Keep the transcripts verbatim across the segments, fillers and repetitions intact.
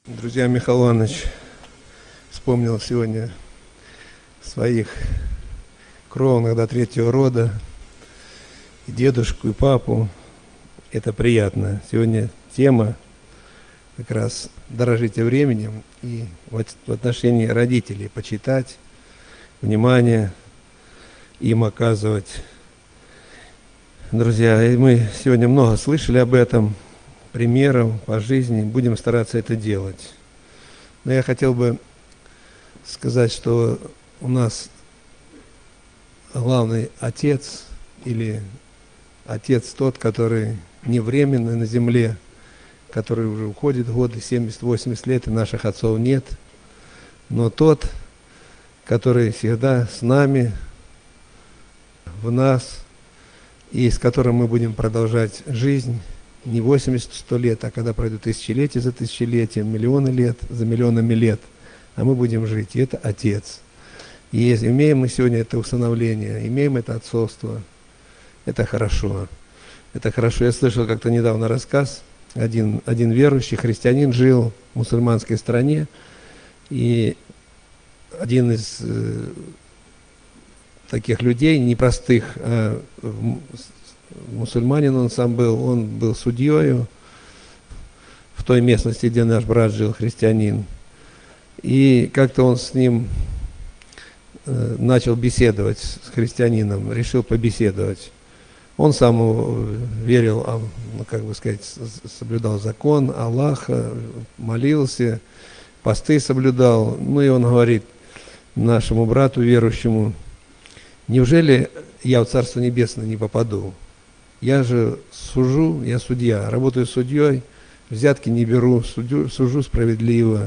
Друзья, Михаил Иванович вспомнил сегодня своих кровных до третьего рода, и дедушку, и папу. Это приятно. Сегодня тема как раз «Дорожите временем» и в отношении родителей почитать, внимание им оказывать. Друзья, мы сегодня много слышали об этом, примеров по жизни, будем стараться это делать. Но я хотел бы сказать, что у нас главный отец, или отец тот, который не временный на земле, который уже уходит в годы семьдесят-восемьдесят лет, и наших отцов нет, но тот, который всегда с нами, в нас, и с которым мы будем продолжать жизнь, не восемьдесят-сто лет, а когда пройдут тысячелетия за тысячелетием, миллионы лет за миллионами лет, а мы будем жить. И это Отец. И если имеем мы сегодня это усыновление, имеем это отцовство, это хорошо. Это хорошо. Я слышал как-то недавно рассказ, один, один верующий христианин жил в мусульманской стране, и один из э, таких людей, непростых, э, мусульманин он сам был, он был судьей в той местности, где наш брат жил, христианин. И как-то он с ним э, начал беседовать, с христианином, решил побеседовать. Он сам верил, ну, как бы сказать, соблюдал закон Аллаха, молился, посты соблюдал. Ну и он говорит нашему брату верующему: неужели я в Царство Небесное не попаду? Я же сужу, я судья, работаю судьей, взятки не беру, судю, сужу справедливо,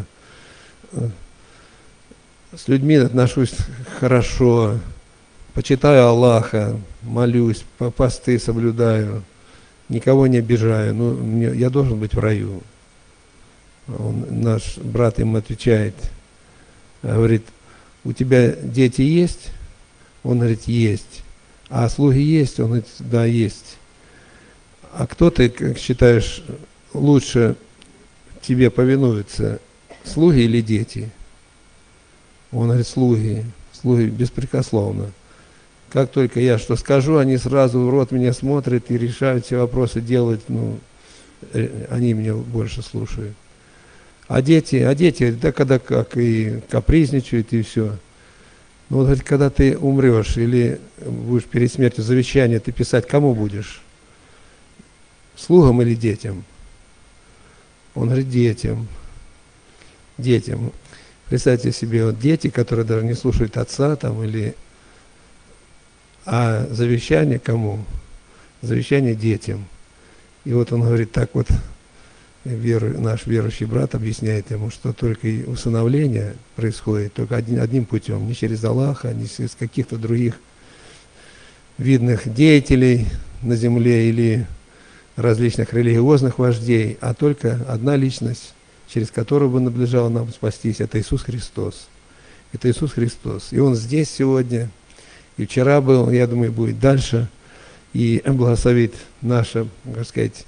с людьми отношусь хорошо, почитаю Аллаха, молюсь, посты соблюдаю, никого не обижаю, ну, мне, я должен быть в раю. Он, наш брат ему отвечает, говорит: у тебя дети есть? Он говорит: есть. А слуги есть? Он говорит: да, есть. А кто ты, как считаешь, лучше тебе повинуются, слуги или дети? Он говорит: слуги, слуги беспрекословно. Как только я что скажу, они сразу в рот меня смотрят и решают все вопросы делать, ну, они меня больше слушают. А дети, а дети, да когда как, и капризничают, и все. Ну, вот, говорит, когда ты умрешь или будешь перед смертью завещание, ты писать кому будешь? Слугам или детям? Он говорит: детям. Детям. Представьте себе, вот дети, которые даже не слушают отца там, или... А завещание кому? Завещание детям. И вот он говорит, так вот, веру, наш верующий брат объясняет ему, что только и усыновление происходит только один, одним путем, не через Аллаха, не через каких-то других видных деятелей на земле или различных религиозных вождей, а только одна личность, через которую бы надлежало нам спастись, это Иисус Христос. Это Иисус Христос. И Он здесь сегодня, и вчера был, я думаю, будет дальше, и благословит наше, как сказать,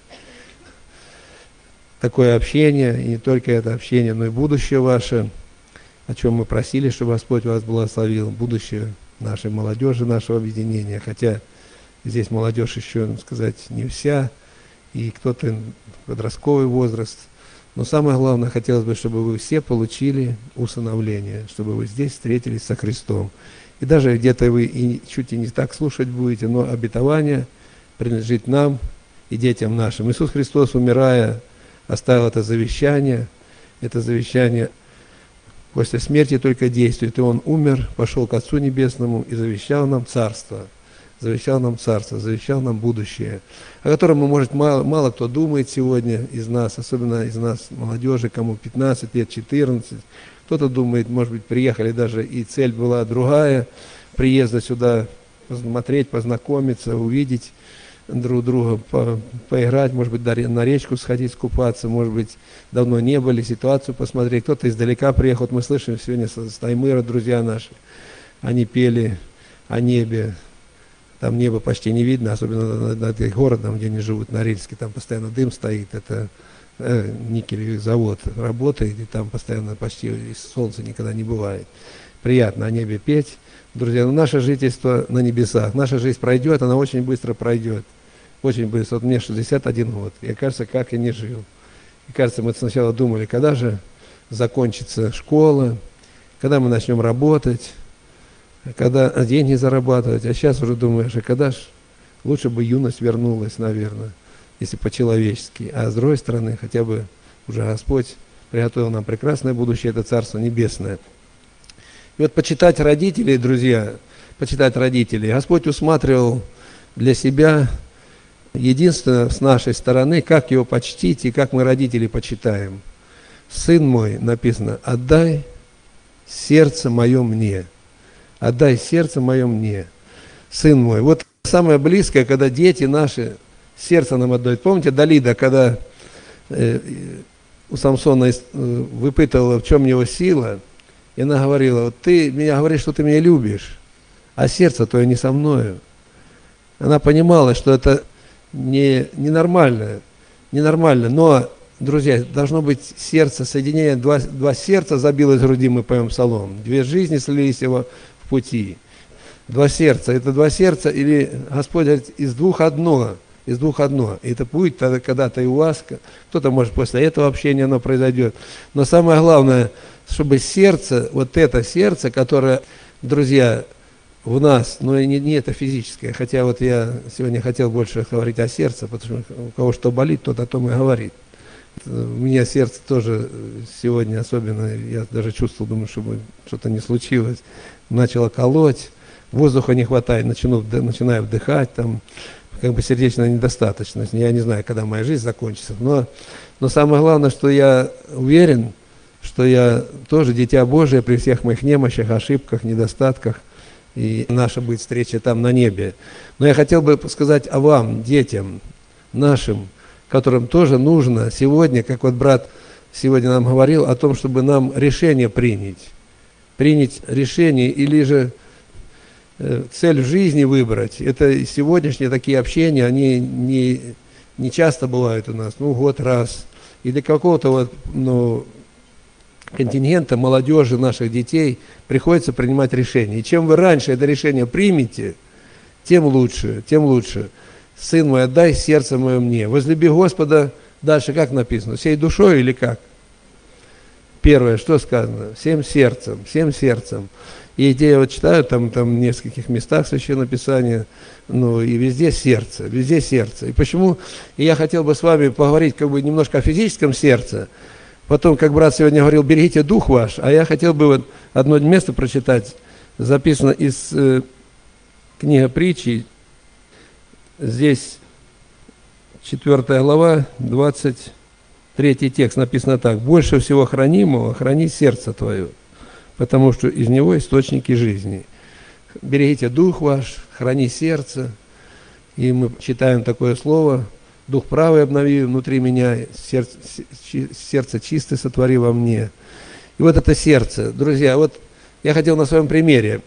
такое общение, и не только это общение, но и будущее ваше, о чем мы просили, чтобы Господь вас благословил, будущее нашей молодежи, нашего объединения, хотя здесь молодежь еще, так сказать, не вся, и кто-то подростковый возраст, но самое главное, хотелось бы, чтобы вы все получили усыновление, чтобы вы здесь встретились со Христом. И даже где-то вы и чуть и не так слушать будете, но обетование принадлежит нам и детям нашим. Иисус Христос, умирая, оставил это завещание. Это завещание после смерти только действует. И Он умер, пошел к Отцу Небесному и завещал нам царство. Завещал нам царство, завещал нам будущее, о котором, может, мало, мало кто думает сегодня из нас, особенно из нас, молодежи, кому пятнадцать лет, четырнадцать. Кто-то думает, может быть, приехали даже, и цель была другая, приезда сюда, посмотреть, познакомиться, увидеть друг друга, по, поиграть, может быть, на речку сходить, скупаться, может быть, давно не были, ситуацию посмотреть. Кто-то издалека приехал, вот мы слышим сегодня с Таймыра, друзья наши, они пели о небе. Там небо почти не видно, особенно над, над городом, где они живут, на Норильске, там постоянно дым стоит, это э, никелевый завод работает, и там постоянно почти солнца никогда не бывает. Приятно о небе петь. Друзья, ну, наше жительство на небесах, наша жизнь пройдет, она очень быстро пройдет. Очень быстро. Вот мне шестьдесят один год. Я, кажется, как я не жил. И кажется, мы сначала думали, когда же закончится школа, когда мы начнем работать, когда деньги зарабатывать. А сейчас уже думаешь, а когда ж лучше бы юность вернулась, наверное, если по-человечески. А с другой стороны, хотя бы уже Господь приготовил нам прекрасное будущее, это Царство Небесное. И вот почитать родителей, друзья, почитать родителей. Господь усматривал для себя единственное с нашей стороны, как его почтить и как мы родителей почитаем. Сын мой, написано, отдай сердце мое мне. Отдай сердце мое мне. Сын мой. Вот самое близкое, когда дети наши сердце нам отдают. Помните, Далида, когда э, у Самсона э, выпытывала, в чем его сила, и она говорила, вот ты меня говоришь, что ты меня любишь, а сердце твое не со мною. Она понимала, что это не, ненормально, ненормально, но, друзья, должно быть сердце, соединение, два, два сердца забилось в груди, мы поем псалом, две жизни слились его в пути. Два сердца, это два сердца, или Господь говорит, из двух одно, из двух одно. И это будет тогда когда-то и у вас, кто-то, может, после этого общения оно произойдет. Но самое главное, чтобы сердце, вот это сердце, которое, друзья, в нас, но не, не это физическое, хотя вот я сегодня хотел больше говорить о сердце, потому что у кого что болит, тот о том и говорит. У меня сердце тоже сегодня особенно, я даже чувствовал, думаю, чтобы что-то не случилось, начало колоть, воздуха не хватает, начну, начинаю вдыхать, там, как бы сердечная недостаточность. Я не знаю, когда моя жизнь закончится, но, но самое главное, что я уверен, что я тоже дитя Божие при всех моих немощах, ошибках, недостатках, и наша будет встреча там на небе. Но я хотел бы сказать о вам, детям нашим, которым тоже нужно сегодня, как вот брат сегодня нам говорил, о том, чтобы нам решение принять. Принять решение или же э, цель в жизни выбрать. Это сегодняшние такие общения, они не, не часто бывают у нас, ну год раз. И для какого-то вот, ну, контингента молодежи, наших детей приходится принимать решение. И чем вы раньше это решение примете, тем лучше, тем лучше. Сын мой, отдай сердце мое мне. Возлюби Господа, дальше как написано, всей душой или как? Первое, что сказано? Всем сердцем, всем сердцем. И я вот читаю там, там в нескольких местах Священного Писания, ну и везде сердце, везде сердце. И почему? И я хотел бы с вами поговорить как бы немножко о физическом сердце. Потом, как брат сегодня говорил, берегите дух ваш, а я хотел бы вот одно место прочитать, записано из э, книги притчи, здесь четвёртая глава, двадцать третий текст, написано так: «Больше всего хранимого храни сердце твое, потому что из него источники жизни». Берегите дух ваш, храни сердце, и мы читаем такое слово: «Дух правый обнови внутри меня, сердце, сердце чистое сотвори во мне». И вот это сердце, друзья, вот я хотел на своем примере.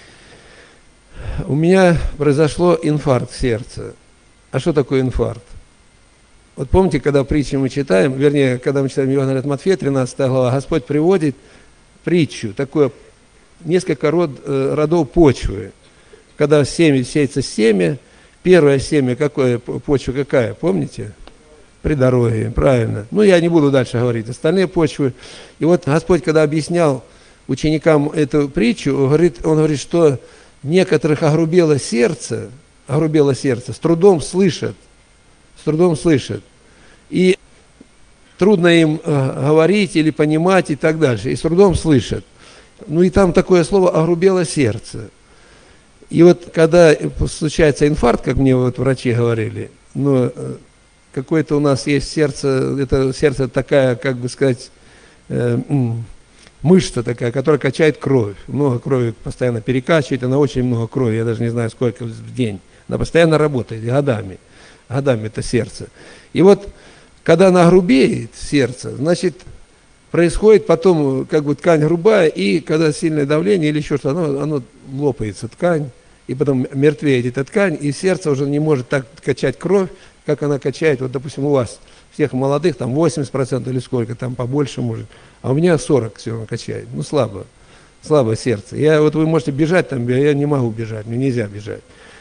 У меня произошло инфаркт сердца. А что такое инфаркт? Вот помните, когда притчи мы читаем, вернее, когда мы читаем Евангелие от Матфея, тринадцатая глава, Господь приводит притчу, такое, несколько род, родов почвы. Когда в семя сеется семя, первое семя, какое, почва какая, помните? При дороге, правильно. Ну, я не буду дальше говорить, остальные почвы. И вот Господь, когда объяснял ученикам эту притчу, он говорит, он говорит, что некоторых огрубело сердце, огрубело сердце, с трудом слышат, с трудом слышат. И трудно им э, говорить или понимать и так дальше, и с трудом слышат. Ну, и там такое слово «огрубело сердце». И вот когда случается инфаркт, как мне вот врачи говорили, ну, какое-то у нас есть сердце, это сердце такая, как бы сказать, э, мышца такая, которая качает кровь. Много крови постоянно перекачивает, она очень много крови, я даже не знаю, сколько в день. Она постоянно работает, годами, годами это сердце. И вот, когда она грубеет, сердце, значит, происходит потом, как бы ткань грубая, и когда сильное давление или еще что-то, оно, оно лопается, ткань, и потом мертвеет эта ткань, и сердце уже не может так качать кровь, как она качает, вот, допустим, у вас Всех молодых там восемьдесят процентов или сколько, там побольше может. А у меня сорок все равно качает. Ну, слабо. Слабое сердце. Я, вот вы можете бежать там, я не могу бежать, мне нельзя бежать.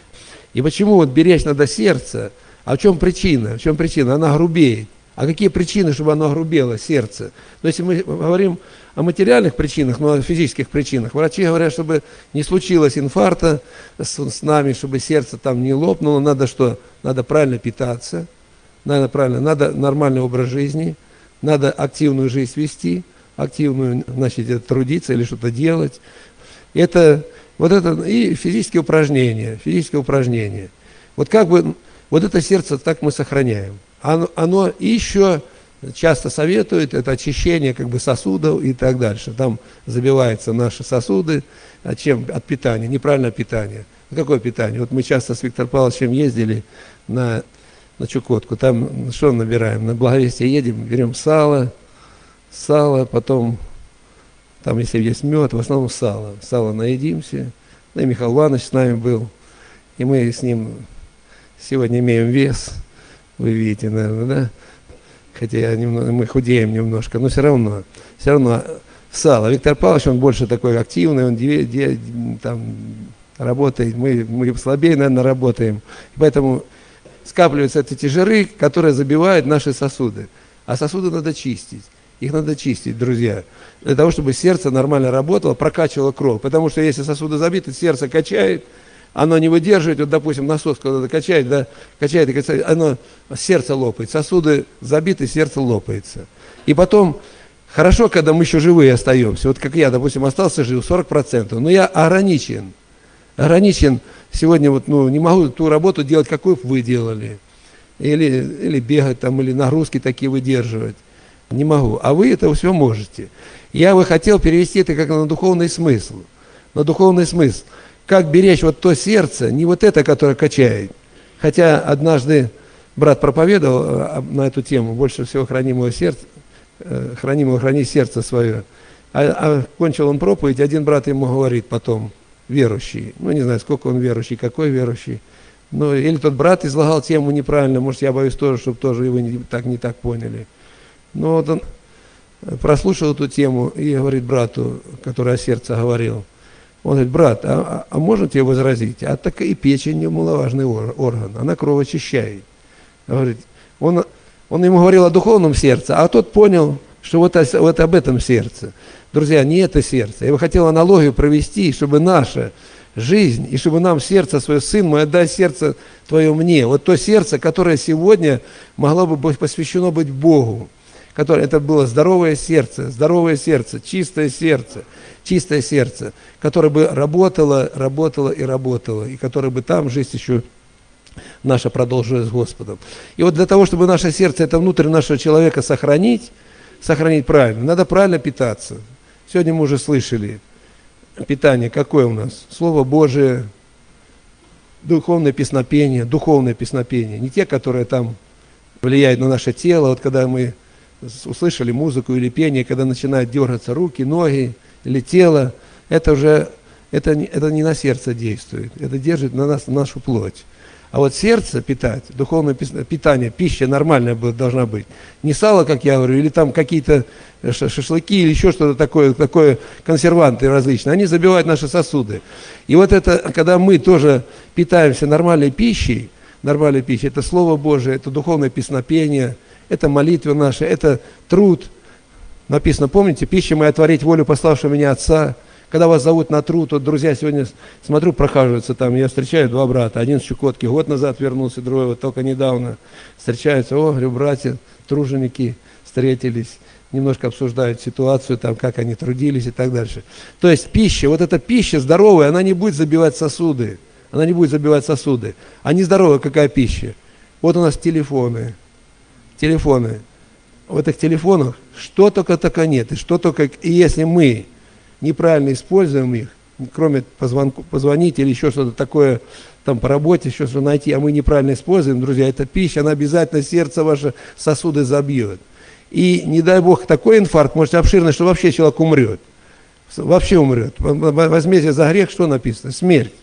И почему вот беречь надо сердце? А в чем причина? В чем причина? Она грубеет. А какие причины, чтобы оно грубело, сердце? Но если мы говорим о материальных причинах, но о физических причинах, врачи говорят, чтобы не случилось инфаркта с, с нами, чтобы сердце там не лопнуло, надо что? Надо правильно питаться, надо правильно, надо нормальный образ жизни, надо активную жизнь вести, активную, значит, трудиться или что-то делать. Это, вот это, и физические упражнения, физические упражнения. Вот как бы, вот это сердце так мы сохраняем. Оно, оно еще часто советует, это очищение как бы сосудов и так дальше. Там забиваются наши сосуды. От чем? От питания, неправильное питание. Какое питание? Вот мы часто с Виктором Павловичем ездили на, на Чукотку. Там что набираем? На Благовестие едем, берем сало, сало, потом, там если есть мед, в основном сало. Сало наедимся. Ну и Михаил Иванович с нами был. И мы с ним сегодня имеем вес. Вы видите, наверное, да? Хотя немного, мы худеем немножко, но все равно, все равно сало. Виктор Павлович, он больше такой активный, он де, де, там работает, мы, мы слабее, наверное, работаем. И поэтому скапливаются эти жиры, которые забивают наши сосуды. А сосуды надо чистить. Их надо чистить, друзья, для того, чтобы сердце нормально работало, прокачивало кровь. Потому что если сосуды забиты, сердце качает, оно не выдерживает, вот, допустим, насос, когда качает, да, качает, и качает, оно, сердце лопает, сосуды забиты, сердце лопается. И потом, хорошо, когда мы еще живые остаемся, вот как я, допустим, остался жив, сорок процентов, но я ограничен, ограничен, сегодня вот, ну, не могу ту работу делать, какую вы делали, или, или бегать там, или нагрузки такие выдерживать, не могу, а вы это все можете. Я бы хотел перевести это как на духовный смысл, на духовный смысл. Как беречь вот то сердце, не вот это, которое качает. Хотя однажды брат проповедовал на эту тему, больше всего хранимого сердца, хранимого храни сердце свое. А, а кончил он проповедь, один брат ему говорит потом, верующий, ну не знаю, сколько он верующий, какой верующий, ну или тот брат излагал тему неправильно, может я боюсь тоже, чтобы тоже его не, так не так поняли. Но вот он прослушал эту тему и говорит брату, который о сердце говорил, он говорит, брат, а, а можно тебе возразить? А так и печень немаловажный орган, она кровоочищает. Говорит, он, он ему говорил о духовном сердце, а тот понял, что вот, вот об этом сердце. Друзья, не это сердце. Я бы хотел аналогию провести, чтобы наша жизнь, и чтобы нам сердце свое, сын мой, отдай сердце твое мне. Вот то сердце, которое сегодня могло бы быть посвящено быть Богу. Которое, это было здоровое сердце, здоровое сердце, чистое сердце, чистое сердце, которое бы работало, работало и работало, и которое бы там жизнь еще наша продолжилась с Господом. И вот для того, чтобы наше сердце, это внутрь нашего человека сохранить, сохранить правильно, надо правильно питаться. Сегодня мы уже слышали, питание какое у нас? Слово Божие, духовное песнопение, духовное песнопение, не те, которые там влияют на наше тело, вот когда мы услышали музыку или пение, когда начинают дергаться руки, ноги или тело, это уже это, это не на сердце действует, это держит на нас нашу плоть. А вот сердце питать, духовное питание, пища нормальная должна быть. Не сало, как я говорю, или там какие-то шашлыки, или еще что-то такое, такое, консерванты различные, они забивают наши сосуды. И вот это, когда мы тоже питаемся нормальной пищей, нормальной пищей, это Слово Божие, это духовное песнопение, это молитва наша, это труд. Написано, помните, пища моя творить волю пославшего меня Отца. Когда вас зовут на труд, вот, друзья, сегодня смотрю, прохаживаются там, я встречаю два брата, один с Чукотки, год назад вернулся, другой вот только недавно. Встречаются, о, говорю, братья, труженики встретились, немножко обсуждают ситуацию, там, как они трудились и так дальше. То есть пища, вот эта пища здоровая, она не будет забивать сосуды, она не будет забивать сосуды. А нездоровая какая пища? Вот у нас телефоны. Телефоны. В этих телефонах что только только нет. И, что только, и если мы неправильно используем их, кроме позвонку, позвонить или еще что-то такое, там по работе, еще что-то найти, а мы неправильно используем, друзья, эта пища, она обязательно сердце ваше, сосуды забьет. И не дай Бог такой инфаркт, может обширный, что вообще человек умрет. Вообще умрет. Возмездие за грех, что написано? Смерть.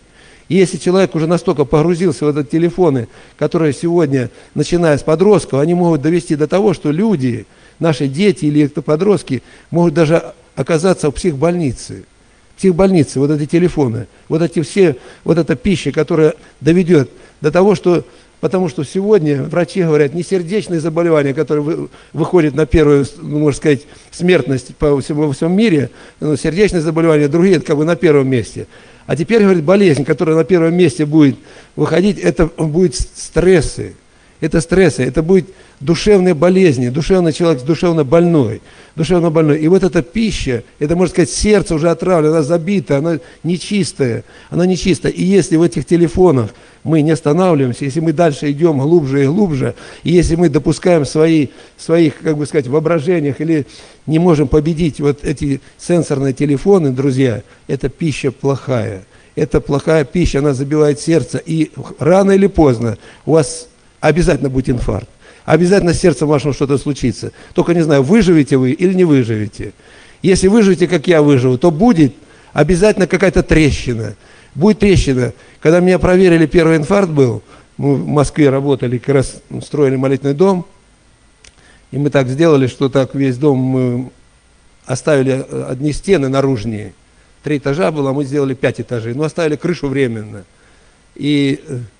И если человек уже настолько погрузился в этот телефоны, которые сегодня, начиная с подростков, они могут довести до того, что люди, наши дети или подростки, могут даже оказаться в психбольнице. Психбольницы, вот эти телефоны, вот эти все, вот эта пища, которая доведет до того, что, потому что сегодня врачи говорят, не сердечные заболевания, которые вы, выходят на первую, ну, можно сказать, смертность по всему, во всем мире, но сердечные заболевания, другие, это как бы на первом месте. А теперь, говорит, болезнь, которая на первом месте будет выходить, это будет стрессы. Это стрессы, это будет душевные болезни, душевный человек душевно больной, душевно больной. И вот эта пища, это, можно сказать, сердце уже отравлено, она забита, она нечистая, она нечистая. И если в этих телефонах мы не останавливаемся, если мы дальше идем глубже и глубже, и если мы допускаем свои, своих, как бы сказать, воображениях или не можем победить вот эти сенсорные телефоны, друзья, это пища плохая. Это плохая пища, она забивает сердце, и рано или поздно у вас обязательно будет инфаркт. Обязательно с сердцем вашим что-то случится. Только не знаю, выживете вы или не выживете. Если выживете, как я выживу, то будет обязательно какая-то трещина. Будет трещина. Когда меня проверили, первый инфаркт был, мы в Москве работали, как раз строили молитвенный дом, и мы так сделали, что так весь дом мы оставили одни стены наружние. Три этажа было, а мы сделали пять этажей, но оставили крышу временно. И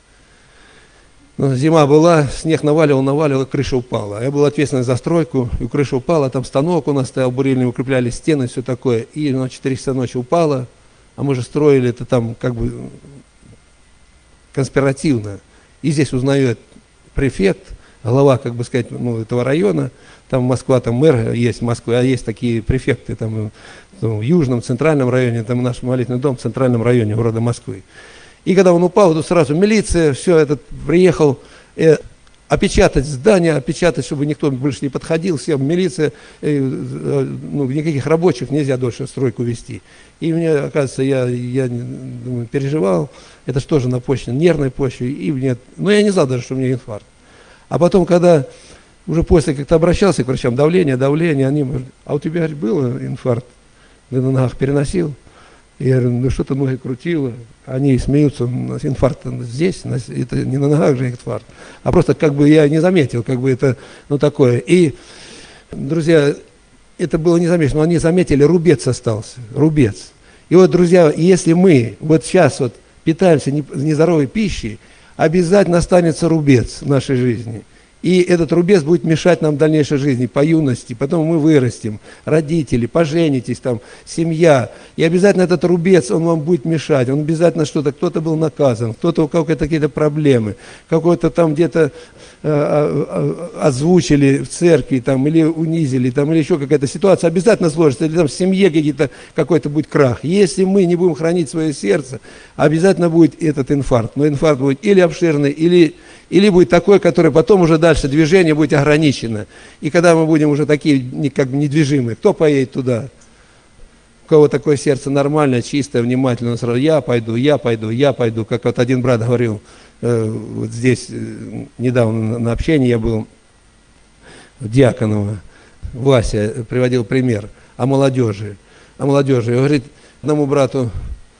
зима была, снег наваливал, наваливал, крыша упала. Я был ответственен за стройку, и крыша упала, там станок у нас стоял, бурильный, укрепляли стены, все такое. И на четыре часа ночи упала, а мы же строили это там как бы конспиративно. И здесь узнает префект, глава, как бы сказать, ну, этого района, там Москва, там мэр есть в Москве, а есть такие префекты там, в южном, центральном районе, там наш молитвенный дом в центральном районе города Москвы. И когда он упал, то сразу милиция, все, этот приехал э, опечатать здание, опечатать, чтобы никто больше не подходил, всем милиция, э, э, ну, никаких рабочих нельзя дольше стройку вести. И мне, оказывается, я, я думаю, переживал, это же тоже на почве, нервной почве, и мне, ну я не знал даже, что у меня инфаркт. А потом, когда уже после как-то обращался к врачам, давление, давление, они говорят, а у тебя, говорит, был инфаркт, ты на ногах переносил? Я говорю, ну что-то ноги крутило. Они смеются, инфаркт здесь, это не на ногах же инфаркт. А просто как бы я не заметил, как бы это, ну такое. И, друзья, это было не замечено, но они заметили, рубец остался, рубец. И вот, друзья, если мы вот сейчас вот питаемся нездоровой пищей, обязательно останется рубец в нашей жизни. И этот рубец будет мешать нам в дальнейшей жизни, по юности, потом мы вырастем, родители, поженитесь, там, семья. И обязательно этот рубец, он вам будет мешать, он обязательно что-то, кто-то был наказан, кто-то у кого-то какие-то проблемы, какой-то там где-то э, э, озвучили в церкви, там, или унизили, там, или еще какая-то ситуация обязательно сложится, или там в семье какие-то, какой-то будет крах. Если мы не будем хранить свое сердце, обязательно будет этот инфаркт. Но инфаркт будет или обширный, или... Или будет такой, который потом уже дальше движение будет ограничено. И когда мы будем уже такие как бы недвижимые, кто поедет туда? У кого такое сердце нормальное, чистое, внимательное, сразу я пойду, я пойду, я пойду. Как вот один брат говорил, э, вот здесь э, недавно на общении я был, Дьяконова, Вася приводил пример о молодежи. О молодежи. И говорит одному брату,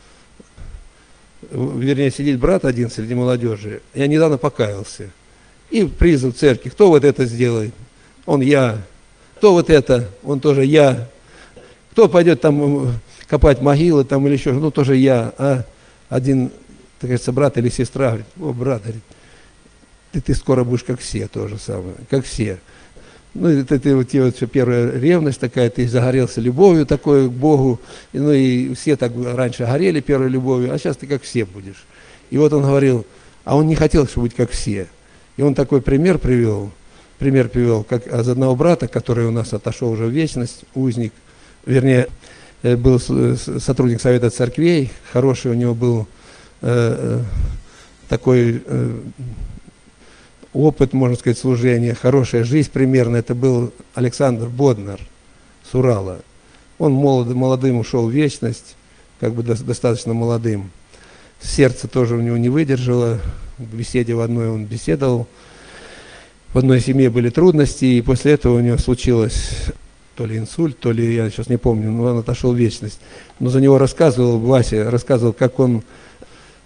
вернее, сидит брат один среди молодежи, я недавно покаялся. И призыв церкви, кто вот это сделает? Он я. Кто вот это? Он тоже я. Кто пойдет там копать могилы там или еще? Ну, тоже я. А один, так кажется, брат или сестра говорит, о, брат, говорит, ты, ты скоро будешь как все, то же самое, как все. Ну, это, это вот, вот все первая ревность такая, ты загорелся любовью такой к Богу, и, ну и все так раньше горели первой любовью, а сейчас ты как все будешь. И вот он говорил, а он не хотел, чтобы быть как все. И он такой пример привел, пример привел, как из одного брата, который у нас отошел уже в вечность, узник, вернее, был сотрудник Совета Церквей, хороший у него был э, такой... Э, опыт, можно сказать, служения, хорошая жизнь примерно, это был Александр Боднар с Урала. Он молод, молодым ушел в вечность, как бы до, достаточно молодым. Сердце тоже у него не выдержало, в беседе в одной он беседовал, в одной семье были трудности, и после этого у него случилось то ли инсульт, то ли, я сейчас не помню, но он отошел в вечность. Но за него рассказывал, Вася рассказывал, как он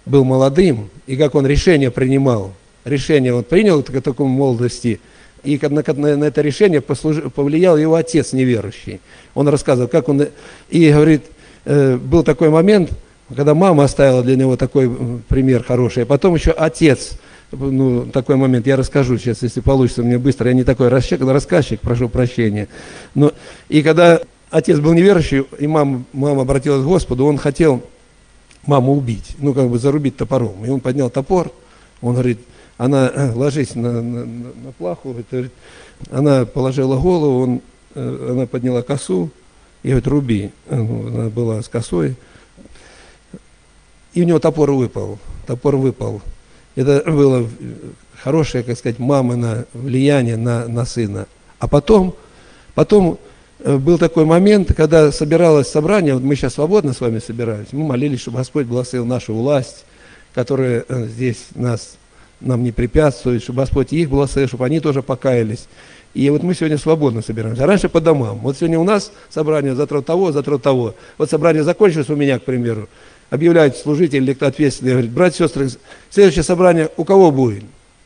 был молодым, и как он решение принимал. Решение он принял к такому молодости, и на, на, на это решение послуж, повлиял его отец неверующий. Он рассказывал, как он... И говорит, э, был такой момент, когда мама оставила для него такой пример хороший, а потом еще отец, ну, такой момент, я расскажу сейчас, если получится мне быстро, я не такой рассказчик, прошу прощения. Но, и когда отец был неверующий, и мама, мама обратилась к Господу, он хотел маму убить, ну, как бы зарубить топором. И он поднял топор, он говорит, она, ложись на, на, на плаху, это, она положила голову, он, она подняла косу, и говорит, руби. Она была с косой. И у него топор выпал, топор выпал. Это было хорошее, как сказать, мамино влияние на, на сына. А потом, потом был такой момент, когда собиралось собрание, вот мы сейчас свободно с вами собирались, мы молились, чтобы Господь благословил нашу власть, которая здесь нас, нам не препятствует, чтобы Господь их благословил, чтобы они тоже покаялись. И вот мы сегодня свободно собираемся. А раньше по домам. Вот сегодня у нас собрание, завтра того, завтра того. Вот собрание закончилось у меня, к примеру. Объявляет служитель или кто ответственный, говорит, братья и сестры, следующее собрание у кого будет?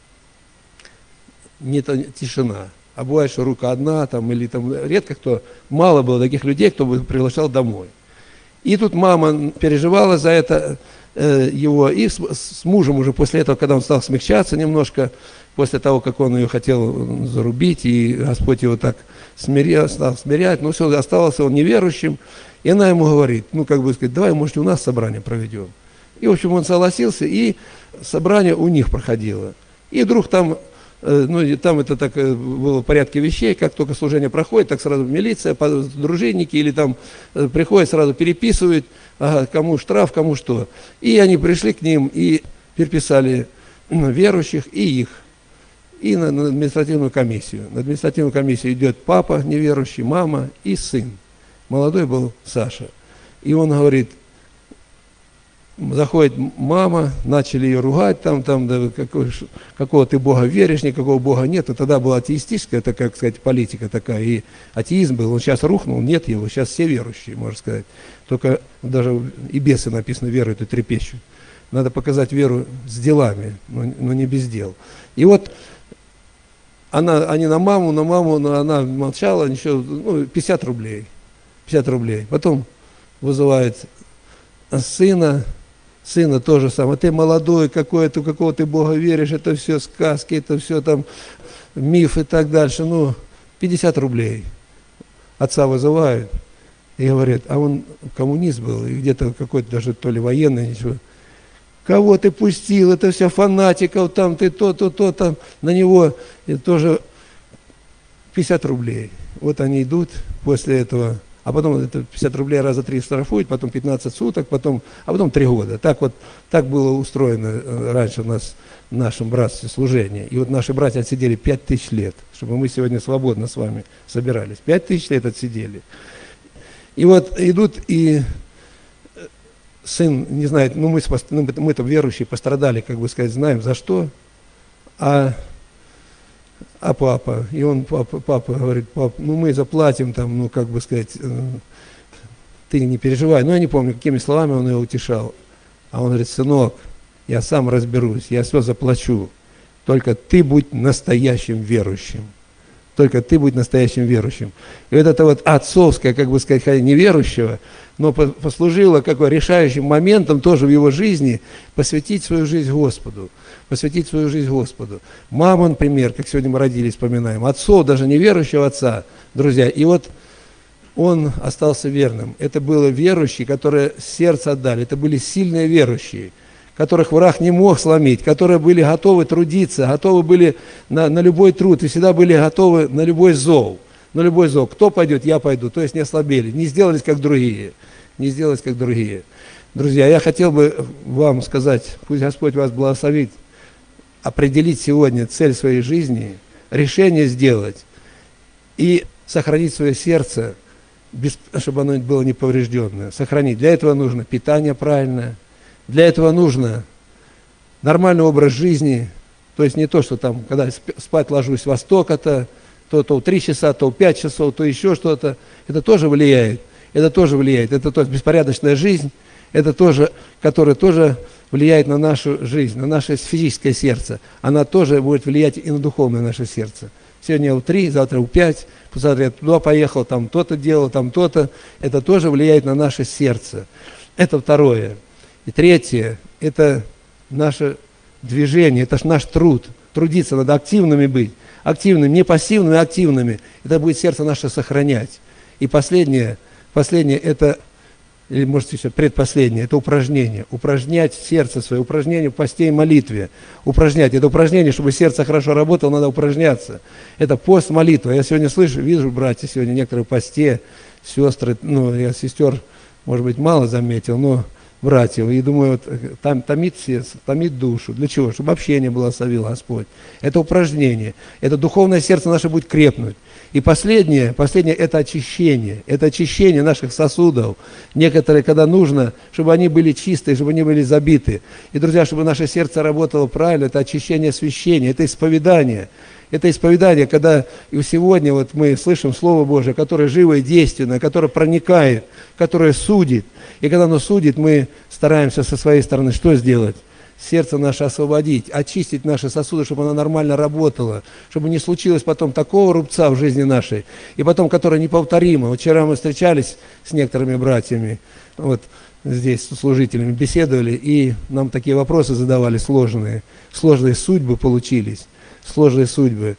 Не тишина. А бывает, что рука одна, там, или там редко кто, мало было таких людей, кто бы приглашал домой. И тут мама переживала за это э, его, и с, с мужем уже после этого, когда он стал смягчаться немножко, после того, как он ее хотел зарубить, и Господь его так смирял, стал смирять, но все, оставался он неверующим. И она ему говорит, ну, как бы сказать, давай, может, у нас собрание проведем. И, в общем, он согласился, и собрание у них проходило. И вдруг там, э, ну, там это так э, было в порядке вещей, как только служение проходит, так сразу милиция, дружинники, или там э, приходят, сразу переписывают, ага, кому штраф, кому что. И они пришли к ним и переписали ну, верующих и их. И на, на административную комиссию. На административную комиссию идет папа неверующий, мама и сын. Молодой был Саша. И он говорит, заходит мама, начали ее ругать, там, там, да, какой, какого ты Бога веришь, никакого Бога нет. Но тогда была атеистическая, такая, как сказать, политика такая, и атеизм был, он сейчас рухнул, нет его, сейчас все верующие, можно сказать. Только даже и бесы написано, веруют и трепещут. Надо показать веру с делами, но, но не без дел. И вот она, они на маму, на маму, но она молчала, ничего, ну, пятьдесят рублей. пятьдесят рублей. Потом вызывает сына, сына тоже самое. Ты молодой, какой ты, какого ты Бога веришь, это все сказки, это все там миф и так дальше. Ну, пятьдесят рублей. Отца вызывают и говорят, а он коммунист был, и где-то какой-то даже то ли военный, ничего. Кого ты пустил, это все фанатиков, там ты то, то, то, там на него и тоже пятьдесят рублей. Вот они идут после этого. А потом это пятьдесят рублей раза три штрафуют, потом пятнадцать суток, потом, а потом три года. Так вот, так было устроено раньше у нас в нашем братстве служение. И вот наши братья отсидели пять тысяч лет, чтобы мы сегодня свободно с вами собирались. Пять тысяч лет отсидели. И вот идут, и сын не знает, ну мы, ну, мы-то верующие пострадали, как бы сказать, знаем за что, а... А папа, и он, папа, папа говорит, пап, ну мы заплатим там, ну как бы сказать, э, ты не переживай. Ну я не помню, какими словами он его утешал. А он говорит, сынок, я сам разберусь, я все заплачу. Только ты будь настоящим верующим. Только ты будь настоящим верующим. И вот это вот отцовское, как бы сказать, неверующего, но послужило как бы решающим моментом тоже в его жизни посвятить свою жизнь Господу. Посвятить свою жизнь Господу. Мама, например, как сегодня мы родились, вспоминаем, отцов, даже неверующего отца, друзья. И вот он остался верным. Это были верующие, которые сердце отдали. Это были сильные верующие, которых враг не мог сломить, которые были готовы трудиться, готовы были на, на любой труд, и всегда были готовы на любой зов. На любой зов. Кто пойдет, я пойду. То есть не ослабели, не сделались как другие. Не сделались как другие. Друзья, я хотел бы вам сказать, пусть Господь вас благословит, определить сегодня цель своей жизни, решение сделать и сохранить свое сердце, без, чтобы оно было неповрежденное. Сохранить. Для этого нужно питание правильное, для этого нужно нормальный образ жизни, то есть не то, что там, когда спать ложусь во столько-то, то, то в три часа, то в пять часов, то еще что-то. Это тоже влияет. Это тоже влияет. Это то есть беспорядочная жизнь, это тоже, которая тоже влияет на нашу жизнь, на наше физическое сердце, она тоже будет влиять и на духовное наше сердце. Сегодня у три, завтра у пять, завтра я туда поехал, там то-то делал, там то-то. Это тоже влияет на наше сердце. Это второе. И третье, это наше движение, это наш труд. Трудиться надо, активными быть. Активными, не пассивными, а активными. Это будет сердце наше сохранять. И последнее, последнее это, или может еще предпоследнее, это упражнение. Упражнять сердце свое, упражнение в посте и молитве. Упражнять. Это упражнение, чтобы сердце хорошо работало, надо упражняться. Это пост, молитва. Я сегодня слышу, вижу, братья, сегодня некоторые в посте, сестры, ну, я сестер, может быть, мало заметил, но братьев, и думаю, вот, там томит сердце, томит душу. Для чего? Чтобы общение благословил Господь. Это упражнение. Это духовное сердце наше будет крепнуть. И последнее, последнее это очищение. Это очищение наших сосудов. Некоторые, когда нужно, чтобы они были чистые, чтобы они были забиты. И, друзья, чтобы наше сердце работало правильно, это очищение освящения, это исповедание. Это исповедание, когда и сегодня вот мы слышим Слово Божие, которое живо и действенное, которое проникает, которое судит. И когда оно судит, мы стараемся со своей стороны что сделать? Сердце наше освободить, очистить наши сосуды, чтобы оно нормально работало, чтобы не случилось потом такого рубца в жизни нашей, и потом, которое неповторимо. Вчера мы встречались с некоторыми братьями, вот здесь, с служителями, беседовали, и нам такие вопросы задавали сложные, сложные судьбы получились. Сложные судьбы.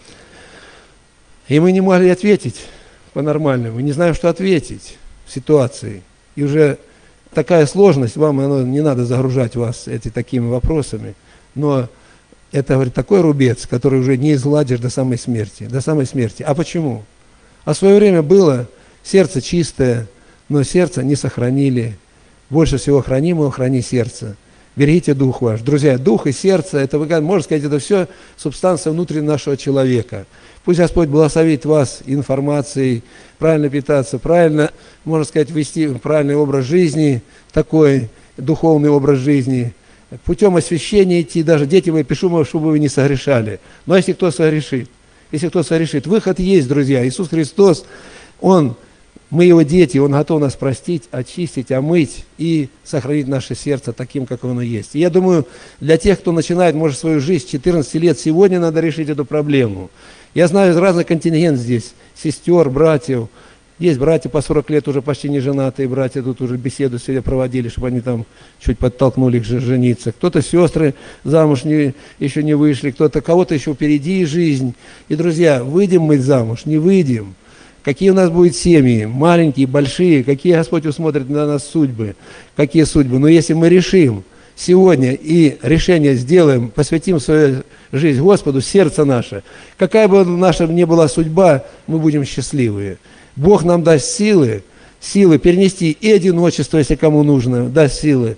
И мы не могли ответить по-нормальному, не знаем, что ответить в ситуации. И уже такая сложность, вам оно, не надо загружать вас эти, такими вопросами, но это, говорит, такой рубец, который уже не изгладишь до самой смерти. До самой смерти. А почему? А в свое время было сердце чистое, но сердце не сохранили. Больше всего хранимого храни сердце. Берегите дух ваш. Друзья, дух и сердце, это, вы можете сказать, это все субстанция внутреннего нашего человека. Пусть Господь благословит вас информацией, правильно питаться, правильно, можно сказать, вести правильный образ жизни, такой духовный образ жизни. Путем освящения идти, даже дети мои, пишу, чтобы вы не согрешали. Но если кто согрешит, если кто согрешит, выход есть, друзья. Иисус Христос, Он... Мы Его дети, Он готов нас простить, очистить, омыть и сохранить наше сердце таким, как оно есть. И я думаю, для тех, кто начинает, может, свою жизнь с четырнадцати лет, сегодня надо решить эту проблему. Я знаю разный контингент здесь, сестер, братьев. Есть братья по сорок лет, уже почти не женатые братья, тут уже беседу сегодня проводили, чтобы они там чуть подтолкнули их жениться. Кто-то сестры замуж не, еще не вышли, кто-то, кого-то еще впереди жизнь. И, друзья, выйдем мы замуж, не выйдем. Какие у нас будут семьи, маленькие, большие, какие Господь усмотрит на нас судьбы, какие судьбы. Но если мы решим сегодня и решение сделаем, посвятим свою жизнь Господу, сердце наше, какая бы наша ни была судьба, мы будем счастливые. Бог нам даст силы, силы перенести и одиночество, если кому нужно, даст силы.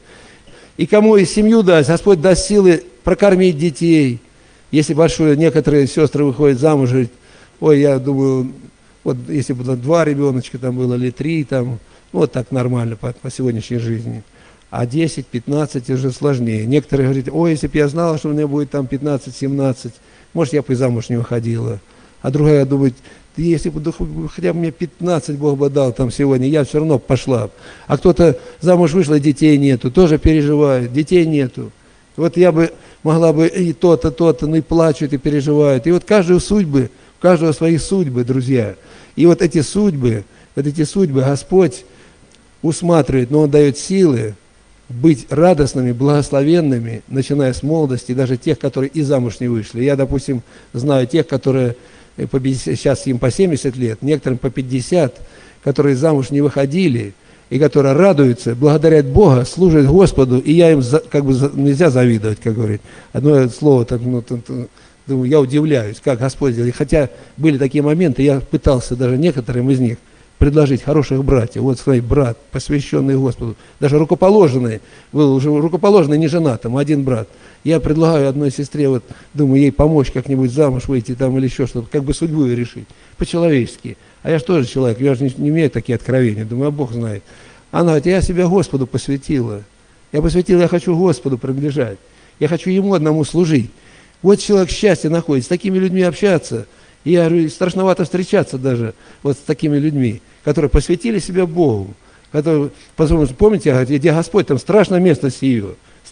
И кому и семью даст, Господь даст силы прокормить детей. Если большое, некоторые сестры выходят замуж, говорят, ой, я думаю... Вот если бы два ребеночка там было, или три, там, вот так нормально по, по сегодняшней жизни. А десять, пятнадцать уже сложнее. Некоторые говорят, ой, если бы я знала, что у меня будет там пятнадцать-семнадцать, может, я бы и замуж не выходила. А другая думает, если бы хотя бы мне пятнадцать Бог бы дал там сегодня, я все равно пошла. А кто-то замуж вышла, детей нету, тоже переживает, детей нету. Вот я бы могла бы и то-то, то-то, ну и плачут, и переживают. И вот каждую судьбы, у каждого свои судьбы, друзья. И вот эти судьбы, вот эти судьбы Господь усматривает, но Он дает силы быть радостными, благословенными, начиная с молодости, даже тех, которые и замуж не вышли. Я, допустим, знаю тех, которые по пятьдесят, сейчас им по семьдесят лет, некоторым по пятьдесят, которые замуж не выходили, и которые радуются, благодарят Бога, служат Господу, и я им как бы нельзя завидовать, как говорит. Одно слово так, ну, думаю, я удивляюсь, как Господь сделал. Хотя были такие моменты, я пытался даже некоторым из них предложить хороших братьев. Вот, смотри, брат, посвященный Господу, даже рукоположенный, был уже рукоположенный, не женатым, один брат. Я предлагаю одной сестре, вот, думаю, ей помочь как-нибудь замуж выйти там или еще что-то, как бы судьбу ее решить, по-человечески. А я же тоже человек, я же не, не имею такие откровения, думаю, а Бог знает. Она говорит, я себя Господу посвятила. Я посвятила, я хочу Господу принадлежать. Я хочу Ему одному служить. Вот человек счастье находит, с такими людьми общаться. И я говорю, страшновато встречаться даже вот с такими людьми, которые посвятили себя Богу. Которые, помните, где Господь, там страшное место сие.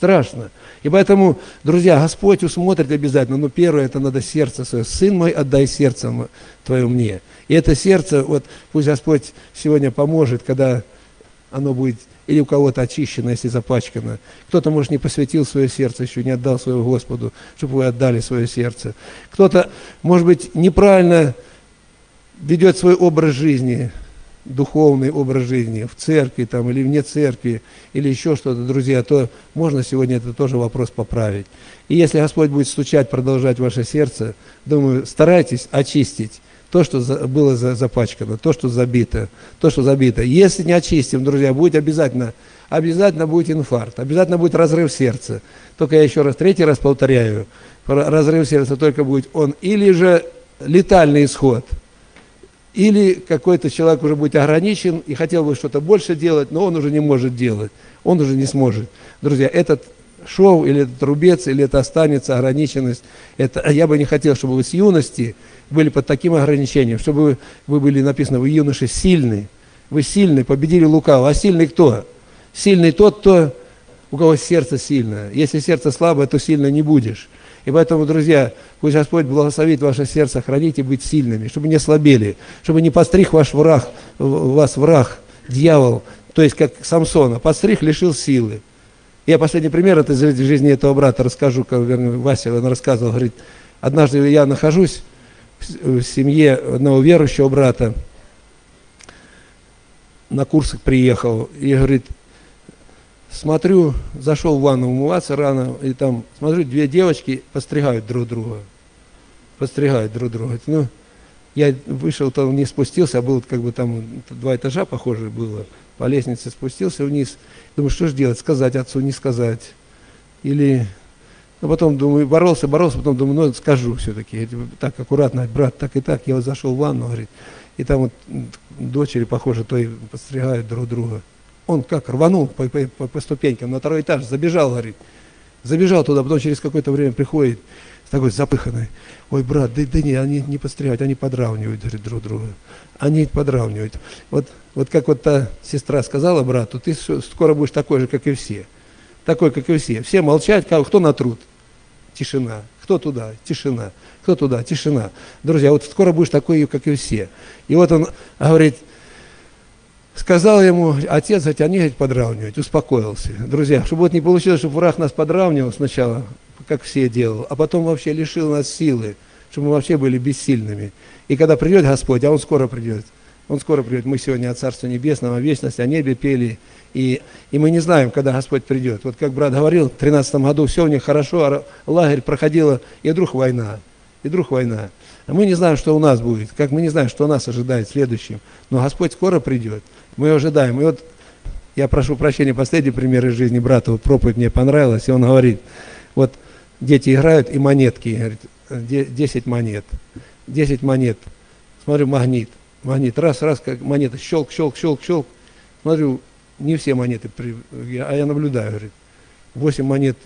страшно. И поэтому, друзья, Господь усмотрит обязательно, но первое, это надо сердце свое. Сын мой, отдай сердце твое мне. И это сердце, вот пусть Господь сегодня поможет, когда оно будет или у кого-то очищено, если запачкано. Кто-то, может, не посвятил свое сердце, еще не отдал своего Господу, чтобы вы отдали свое сердце. Кто-то, может быть, неправильно ведет свой образ жизни, духовный образ жизни, в церкви там, или вне церкви, или еще что-то, друзья, то можно сегодня это тоже вопрос поправить. И если Господь будет стучать, продолжать ваше сердце, думаю, старайтесь очистить то, что было запачкано, то, что забито, то, что забито. Если не очистим, друзья, будет обязательно, обязательно будет инфаркт, обязательно будет разрыв сердца. Только я еще раз, третий раз повторяю, разрыв сердца только будет он или же летальный исход, или какой-то человек уже будет ограничен и хотел бы что-то больше делать, но он уже не может делать, он уже не сможет. Друзья, этот шов, или этот рубец, или это останется ограниченность, это, я бы не хотел, чтобы вы с юности были под таким ограничением, чтобы вы, вы были, написано, вы юноши сильны, вы сильны, победили лукавого. А сильный кто? Сильный тот, кто, у кого сердце сильное. Если сердце слабое, то сильно не будешь. И поэтому, друзья, пусть Господь благословит ваше сердце, храните быть сильными, чтобы не ослабели, чтобы не постриг ваш враг, вас враг, дьявол, то есть как Самсона, постриг, лишил силы. Я последний пример это из жизни этого брата расскажу, как, вернее, Вася он рассказывал, говорит, однажды я нахожусь в семье одного верующего брата, на курсах приехал, и говорит, смотрю, зашел в ванну умываться рано, и там, смотрю, две девочки постригают друг друга, постригают друг друга. Ну, я вышел, там не спустился, а был как бы там два этажа, похоже, было, по лестнице спустился вниз, думаю, что же делать, сказать отцу, не сказать, или... Ну, потом, думаю, боролся, боролся, потом думаю, ну, скажу все-таки, так, аккуратно, брат, так и так, я вот зашел в ванну, говорит, и там вот дочери, похоже, то и подстригают друг друга. Он как, рванул по, по, по ступенькам на второй этаж, забежал, говорит, забежал туда, потом через какое-то время приходит, такой запыханный, ой, брат, да, да не, они не подстригают, они подравнивают, говорит, друг друга, они подравнивают. Вот, вот как вот та сестра сказала брату, ты скоро будешь такой же, как и все, такой, как и все, все молчать, кто на труд? Тишина. Кто туда? Тишина. Кто туда? Тишина. Друзья, вот скоро будешь такой, как и все. И вот он говорит, сказал ему отец, хотя они говорит, подравнивать, успокоился. Друзья, чтобы вот не получилось, чтобы враг нас подравнивал сначала, как все делал, а потом вообще лишил нас силы, чтобы мы вообще были бессильными. И когда придет Господь, а Он скоро придет, Он скоро придет, мы сегодня о Царстве Небесном, о вечности, о небе пели, и, и мы не знаем, когда Господь придет. Вот как брат говорил, в тринадцатом году все у них хорошо, а лагерь проходила, и вдруг война, и вдруг война. А мы не знаем, что у нас будет, как мы не знаем, что нас ожидает в следующем. Но Господь скоро придет, мы ожидаем. И вот я прошу прощения, последний пример из жизни брата, вот проповедь мне понравилась, и он говорит, вот дети играют, и монетки, говорит, десять монет, десять монет, смотрю, магнит, магнит, раз, раз, как монета, щелк, щелк, щелк, щелк, смотрю, не все монеты, а я наблюдаю, говорит, восемь монет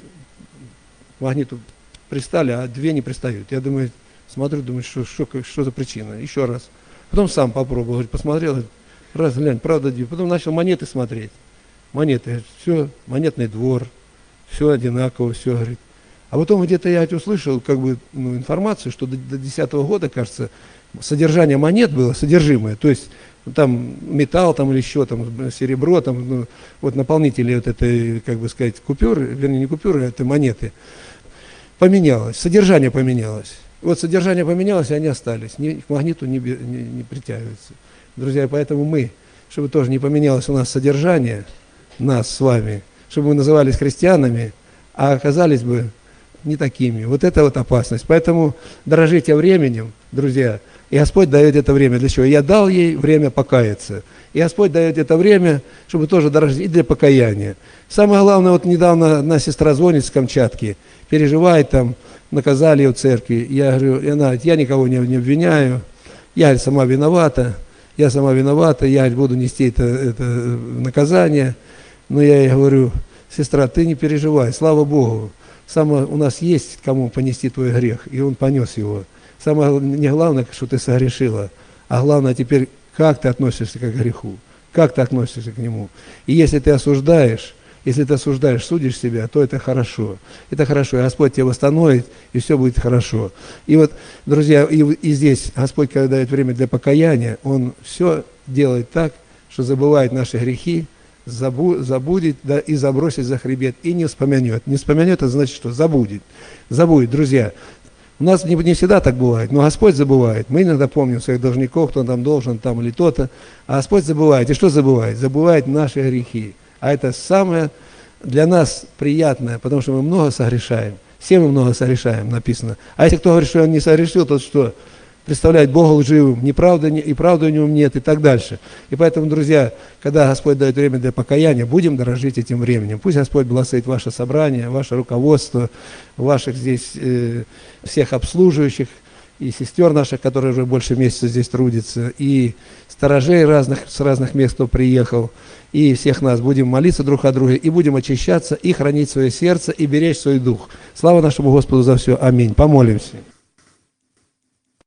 к магниту пристали, а две не пристают. Я думаю, смотрю, думаю, что, что, что за причина, еще раз. Потом сам попробовал, говорит, посмотрел, говорит, раз, глянь, правда, две. Потом начал монеты смотреть, монеты, говорит, все, монетный двор, все одинаково, все, говорит. А потом где-то я услышал, как бы, ну, информацию, что до десятого года, кажется, содержание монет было, содержимое, то есть там металл там или еще там серебро, там, ну, вот наполнители вот этой, как бы сказать, купюры, вернее не купюры, это монеты, поменялось, содержание поменялось. Вот содержание поменялось, и они остались, ни, к магниту не, не, не притягиваются. Друзья, поэтому мы, чтобы тоже не поменялось у нас содержание, нас с вами, чтобы мы назывались христианами, а оказались бы не такими. Вот это вот опасность. Поэтому дорожите временем, друзья. И Господь дает это время для чего? Я дал ей время покаяться. И Господь дает это время, чтобы тоже дорожить, и для покаяния. Самое главное, вот недавно одна сестра звонит с Камчатки, переживает там, наказали ее в церкви. Я говорю, и она говорит, я никого не, не обвиняю, я сама виновата, я сама виновата, я буду нести это, это наказание. Но я ей говорю, сестра, ты не переживай, слава Богу. Самое, у нас есть кому понести твой грех, и он понес его. Самое не главное, что ты согрешила, а главное теперь, как ты относишься к греху, как ты относишься к нему. И если ты осуждаешь, Если ты осуждаешь, судишь себя, то это хорошо. Это хорошо, и Господь тебя восстановит, и все будет хорошо. И вот, друзья, и, и здесь Господь, когда дает время для покаяния, Он все делает так, что забывает наши грехи, забу, забудет, да, и забросит за хребет, и не вспомянет. Не вспомянет, это значит, что забудет. Забудет, друзья. У нас не, не всегда так бывает, но Господь забывает. Мы иногда помним своих должников, кто там должен, там или то-то, а Господь забывает. И что забывает? Забывает наши грехи. А это самое для нас приятное, потому что мы много согрешаем. Все мы много согрешаем, написано. А если кто говорит, что он не согрешил, то что? Представляет Бога лживым, неправда, и правды у него нет, и так дальше. И поэтому, друзья, когда Господь дает время для покаяния, будем дорожить этим временем. Пусть Господь благословит ваше собрание, ваше руководство, ваших здесь э, всех обслуживающих, и сестер наших, которые уже больше месяца здесь трудятся, и сторожей разных, с разных мест, кто приехал, и всех нас. Будем молиться друг о друге, и будем очищаться, и хранить свое сердце, и беречь свой дух. Слава нашему Господу за все. Аминь. Помолимся.